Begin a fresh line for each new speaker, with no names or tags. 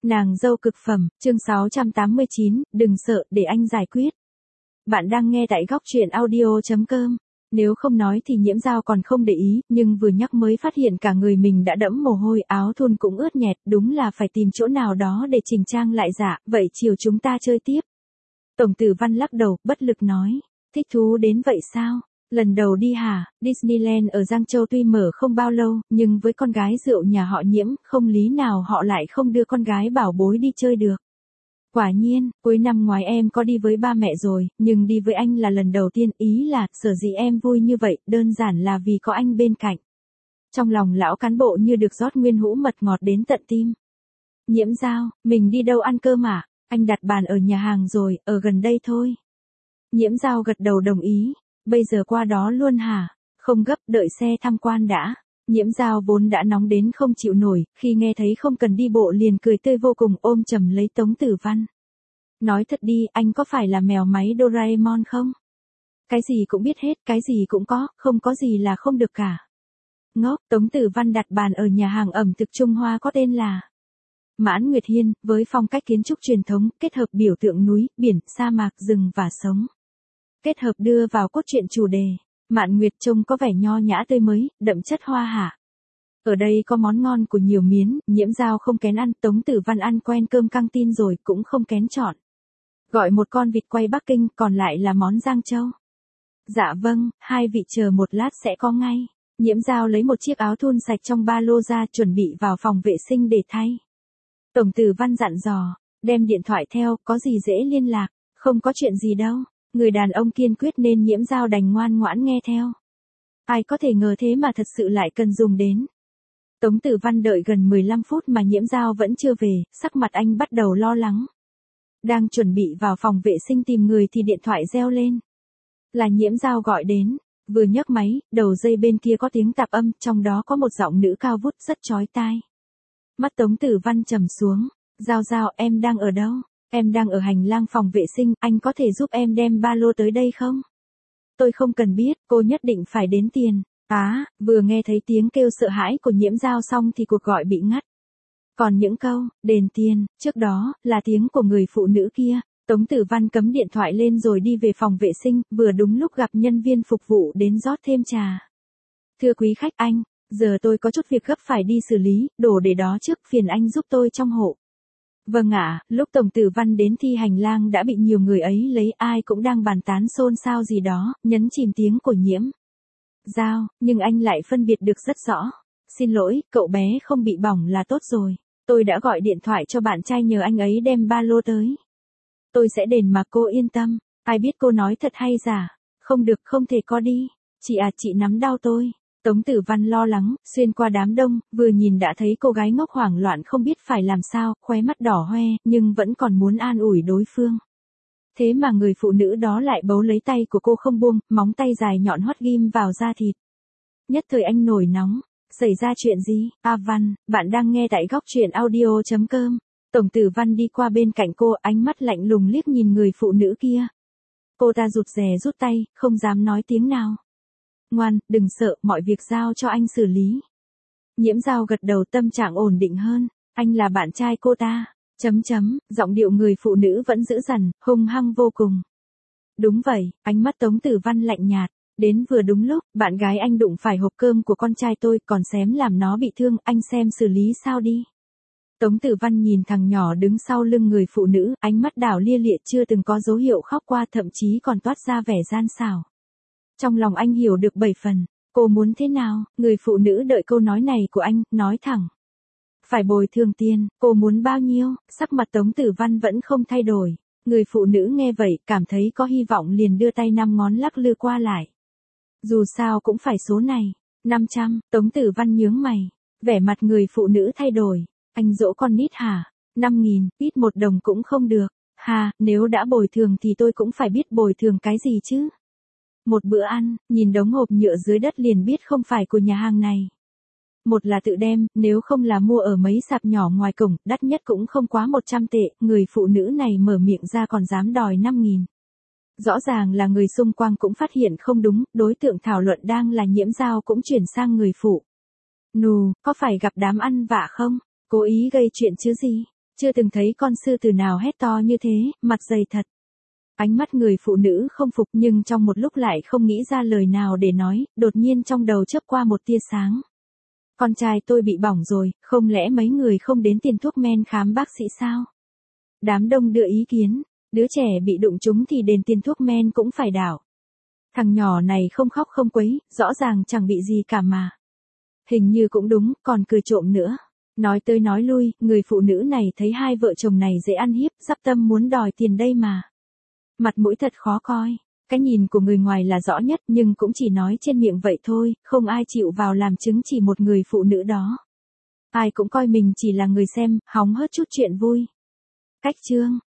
Nàng dâu cực phẩm, chương 689, đừng sợ, để anh giải quyết. Bạn đang nghe tại góc truyện audio.com. Nếu không nói thì Nhiễm Dao còn không để ý, nhưng vừa nhắc mới phát hiện cả người mình đã đẫm mồ hôi, áo thun cũng ướt nhẹp, đúng là phải tìm chỗ nào đó để chỉnh trang lại dạ, vậy chiều chúng ta chơi tiếp. Tổng Tử Văn lắc đầu, bất lực nói, thích thú đến vậy sao? Lần đầu đi hả? Disneyland ở Giang Châu tuy mở không bao lâu, nhưng với con gái rượu nhà họ Nhiễm, không lý nào họ lại không đưa con gái bảo bối đi chơi được. Quả nhiên, cuối năm ngoái em có đi với ba mẹ rồi, nhưng đi với anh là lần đầu tiên, ý là, sở dĩ em vui như vậy, đơn giản là vì có anh bên cạnh. Trong lòng lão cán bộ như được rót nguyên hũ mật ngọt đến tận tim. Nhiễm Dao, mình đi đâu ăn cơm à? Anh đặt bàn ở nhà hàng rồi, ở gần đây thôi. Nhiễm Dao gật đầu đồng ý. Bây giờ qua đó luôn hả? Không gấp, đợi xe tham quan đã. Nhiễm Dao vốn đã nóng đến không chịu nổi, khi nghe thấy không cần đi bộ liền cười tươi vô cùng, ôm chầm lấy Tống Tử Văn. Nói thật đi, anh có phải là mèo máy Doraemon không? Cái gì cũng biết hết, cái gì cũng có, không có gì là không được cả. Ngốc, Tống Tử Văn đặt bàn ở nhà hàng ẩm thực Trung Hoa có tên là Mãn Nguyệt Hiên, với phong cách kiến trúc truyền thống, kết hợp biểu tượng núi, biển, sa mạc, rừng và sống. Kết hợp đưa vào cốt truyện chủ đề, Mạn Nguyệt trông có vẻ nho nhã tươi mới, đậm chất hoa hạ. Ở đây có món ngon của nhiều miến, Nhiễm Dao không kén ăn, Tống Tử Văn ăn quen cơm căng tin rồi cũng không kén chọn. Gọi một con vịt quay Bắc Kinh, còn lại là món Giang Châu. Dạ vâng, hai vị chờ một lát sẽ có ngay. Nhiễm Dao lấy một chiếc áo thun sạch trong ba lô ra, chuẩn bị vào phòng vệ sinh để thay. Tổng Tử Văn dặn dò, đem điện thoại theo, có gì dễ liên lạc, không có chuyện gì đâu. Người đàn ông kiên quyết nên Nhiễm Dao đành ngoan ngoãn nghe theo. Ai có thể ngờ thế mà thật sự lại cần dùng đến. Tống Tử Văn đợi gần 15 phút mà Nhiễm Dao vẫn chưa về, sắc mặt anh bắt đầu lo lắng. Đang chuẩn bị vào phòng vệ sinh tìm người thì điện thoại reo lên. Là Nhiễm Dao gọi đến, vừa nhấc máy, đầu dây bên kia có tiếng tạp âm, trong đó có một giọng nữ cao vút rất chói tai. Mắt Tống Tử Văn trầm xuống, Dao Dao, em đang ở đâu? Em đang ở hành lang phòng vệ sinh, anh có thể giúp em đem ba lô tới đây không? Tôi không cần biết, cô nhất định phải đến tiền. Vừa nghe thấy tiếng kêu sợ hãi của Nhiễm Dao xong thì cuộc gọi bị ngắt. Còn những câu, đền tiền, trước đó, là tiếng của người phụ nữ kia. Tống Tử Văn cấm điện thoại lên rồi đi về phòng vệ sinh, vừa đúng lúc gặp nhân viên phục vụ đến rót thêm trà. Thưa quý khách anh, giờ tôi có chút việc gấp phải đi xử lý, đổ để đó trước, phiền anh giúp tôi trong hộ. Vâng ạ, lúc Tổng Tử Văn đến thì hành lang đã bị nhiều người ấy lấy, ai cũng đang bàn tán xôn xao gì đó, nhấn chìm tiếng của Nhiễm Dao, nhưng anh lại phân biệt được rất rõ. Xin lỗi, cậu bé không bị bỏng là tốt rồi. Tôi đã gọi điện thoại cho bạn trai nhờ anh ấy đem ba lô tới. Tôi sẽ đền mà cô yên tâm. Ai biết cô nói thật hay giả? Không được, không thể có đi. Chị à, chị nắm đau tôi. Tống Tử Văn lo lắng, xuyên qua đám đông, vừa nhìn đã thấy cô gái ngốc hoảng loạn không biết phải làm sao, khóe mắt đỏ hoe, nhưng vẫn còn muốn an ủi đối phương. Thế mà người phụ nữ đó lại bấu lấy tay của cô không buông, móng tay dài nhọn hoắt ghim vào da thịt. Nhất thời anh nổi nóng. Xảy ra chuyện gì? Văn, bạn đang nghe tại góc truyện audio.com. Tổng Tử Văn đi qua bên cạnh cô, ánh mắt lạnh lùng liếc nhìn người phụ nữ kia. Cô ta rụt rè rút tay, không dám nói tiếng nào. Ngoan, đừng sợ, mọi việc giao cho anh xử lý. Nhiễm Dao gật đầu, tâm trạng ổn định hơn. Anh là bạn trai cô ta. Giọng điệu người phụ nữ vẫn dữ dằn, hung hăng vô cùng. Đúng vậy, ánh mắt Tống Tử Văn lạnh nhạt. Đến vừa đúng lúc, bạn gái anh đụng phải hộp cơm của con trai tôi, còn xém làm nó bị thương, anh xem xử lý sao đi. Tống Tử Văn nhìn thằng nhỏ đứng sau lưng người phụ nữ, ánh mắt đảo lia lịa, chưa từng có dấu hiệu khóc qua, thậm chí còn toát ra vẻ gian xảo. Trong lòng anh hiểu được 7 phần, cô muốn thế nào? Người phụ nữ đợi câu nói này của anh, nói thẳng. Phải bồi thường tiền, cô muốn bao nhiêu? Sắc mặt Tống Tử Văn vẫn không thay đổi. Người phụ nữ nghe vậy, cảm thấy có hy vọng liền đưa tay 5 ngón lắc lư qua lại. Dù sao cũng phải số này. 500, Tống Tử Văn nhướng mày. Vẻ mặt người phụ nữ thay đổi. Anh dỗ con nít hả? 5.000, ít 1 đồng cũng không được. Nếu đã bồi thường thì tôi cũng phải biết bồi thường cái gì chứ. Một bữa ăn, nhìn đống hộp nhựa dưới đất liền biết không phải của nhà hàng này. Một là tự đem, nếu không là mua ở mấy sạp nhỏ ngoài cổng, đắt nhất cũng không quá 100 tệ, người phụ nữ này mở miệng ra còn dám đòi 5.000. Rõ ràng là người xung quanh cũng phát hiện không đúng, đối tượng thảo luận đang là Nhiễm Dao cũng chuyển sang người phụ. Nù, có phải gặp đám ăn vạ không? Cố ý gây chuyện chứ gì? Chưa từng thấy con sư tử nào hét to như thế, mặt dày thật. Ánh mắt người phụ nữ không phục nhưng trong một lúc lại không nghĩ ra lời nào để nói, đột nhiên trong đầu chớp qua một tia sáng. Con trai tôi bị bỏng rồi, không lẽ mấy người không đến tiền thuốc men khám bác sĩ sao? Đám đông đưa ý kiến, đứa trẻ bị đụng trúng thì đền tiền thuốc men cũng phải đảo. Thằng nhỏ này không khóc không quấy, rõ ràng chẳng bị gì cả mà. Hình như cũng đúng, còn cười trộm nữa. Nói tới nói lui, người phụ nữ này thấy hai vợ chồng này dễ ăn hiếp, sắp tâm muốn đòi tiền đây mà. Mặt mũi thật khó coi. Cái nhìn của người ngoài là rõ nhất nhưng cũng chỉ nói trên miệng vậy thôi, không ai chịu vào làm chứng chỉ một người phụ nữ đó. Ai cũng coi mình chỉ là người xem, hóng hớt chút chuyện vui. Cách chương